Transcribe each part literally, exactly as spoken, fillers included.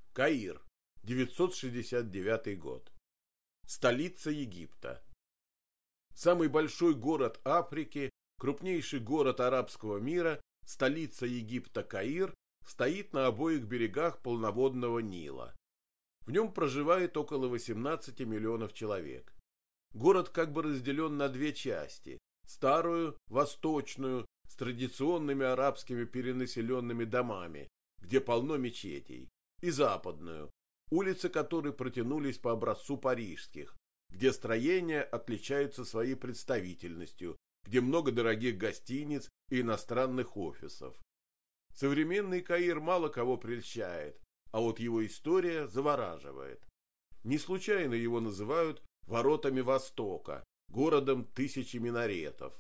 Каир, девятьсот шестьдесят девятый год. Столица Египта. Самый большой город Африки, крупнейший город арабского мира, столица Египта Каир, стоит на обоих берегах полноводного Нила. В нем проживает около восемнадцати миллионов человек. Город как бы разделен на две части: старую, восточную, с традиционными арабскими перенаселенными домами, где полно мечетей, и западную, улицы которой протянулись по образцу парижских, где строения отличаются своей представительностью, где много дорогих гостиниц и иностранных офисов. Современный Каир мало кого прельщает, а вот его история завораживает. Не случайно его называют воротами Востока, городом тысячи минаретов.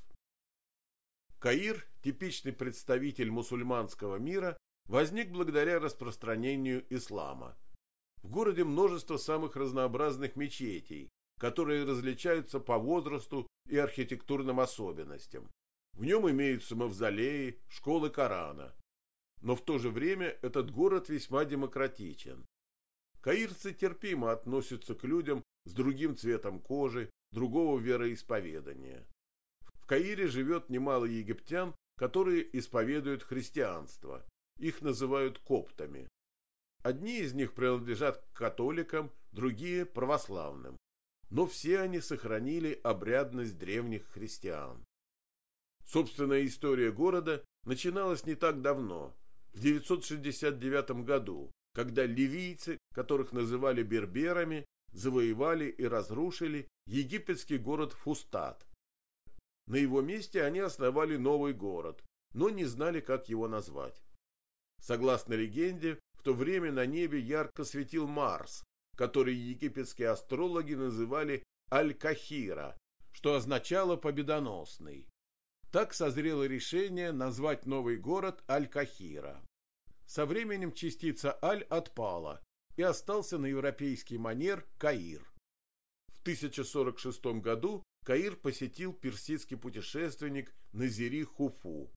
Каир, типичный представитель мусульманского мира, возник благодаря распространению ислама. В городе множество самых разнообразных мечетей, которые различаются по возрасту и архитектурным особенностям. В нем имеются мавзолеи, школы Корана. Но в то же время этот город весьма демократичен. Каирцы терпимо относятся к людям с другим цветом кожи, другого вероисповедания. В Каире живет немало египтян, которые исповедуют христианство. Их называют коптами. Одни из них принадлежат к католикам, другие – православным. Но все они сохранили обрядность древних христиан. Собственная история города начиналась не так давно, в девятьсот шестьдесят девятом году, когда ливийцы, которых называли берберами, завоевали и разрушили египетский город Фустат. На его месте они основали новый город, но не знали, как его назвать. Согласно легенде, в то время на небе ярко светил Марс, который египетские астрологи называли Аль-Кахира, что означало «победоносный». Так созрело решение назвать новый город Аль-Кахира. Со временем частица Аль отпала, и остался на европейский манер Каир. В тысяча сорок шестом году Каир посетил персидский путешественник Назири Хуфу.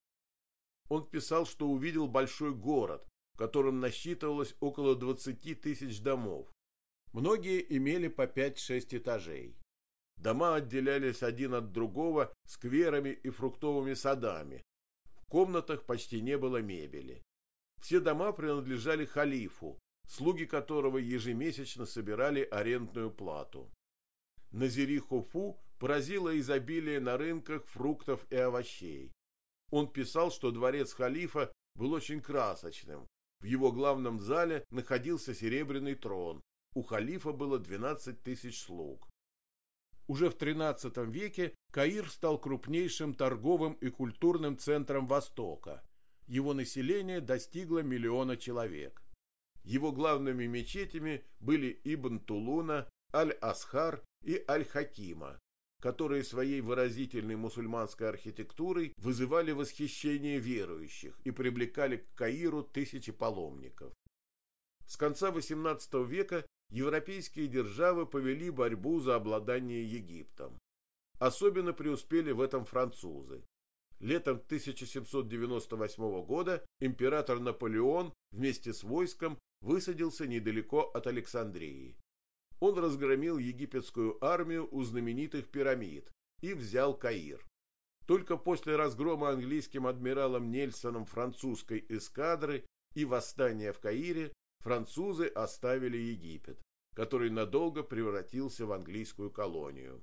Он писал, что увидел большой город, в котором насчитывалось около двадцати тысяч домов. Многие имели по пять-шесть этажей. Дома отделялись один от другого скверами и фруктовыми садами. В комнатах почти не было мебели. Все дома принадлежали халифу, слуги которого ежемесячно собирали арендную плату. Назири Хуфу поразило изобилие на рынках фруктов и овощей. Он писал, что дворец халифа был очень красочным. В его главном зале находился серебряный трон. У халифа было двенадцать тысяч слуг. Уже в тринадцатом веке Каир стал крупнейшим торговым и культурным центром Востока. Его население достигло миллиона человек. Его главными мечетями были Ибн Тулуна, Аль-Асхар и Аль-Хакима, которые своей выразительной мусульманской архитектурой вызывали восхищение верующих и привлекали к Каиру тысячи паломников. С конца восемнадцатого века европейские державы повели борьбу за обладание Египтом. Особенно преуспели в этом французы. Летом тысяча семьсот девяносто восьмого года император Наполеон вместе с войском высадился недалеко от Александрии. Он разгромил египетскую армию у знаменитых пирамид и взял Каир. Только после разгрома английским адмиралом Нельсоном французской эскадры и восстания в Каире французы оставили Египет, который надолго превратился в английскую колонию.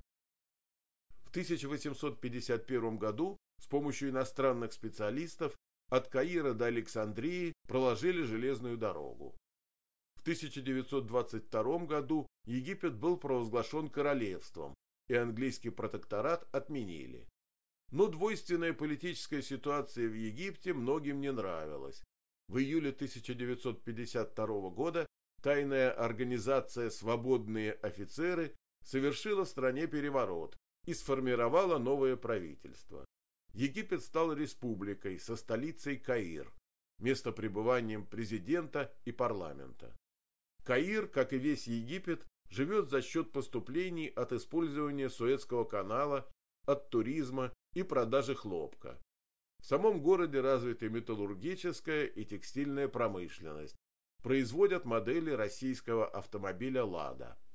В тысяча восемьсот пятьдесят первом году с помощью иностранных специалистов от Каира до Александрии проложили железную дорогу. В тысяча девятьсот двадцать втором году Египет был провозглашен королевством, и английский протекторат отменили. Но двойственная политическая ситуация в Египте многим не нравилась. В июле тысяча девятьсот пятьдесят второго года тайная организация «Свободные офицеры» совершила в стране переворот и сформировала новое правительство. Египет стал республикой со столицей Каир, местопребыванием президента и парламента. Каир, как и весь Египет, живет за счет поступлений от использования Суэцкого канала, от туризма и продажи хлопка. В самом городе развиты металлургическая и текстильная промышленность, производят модели российского автомобиля «Лада».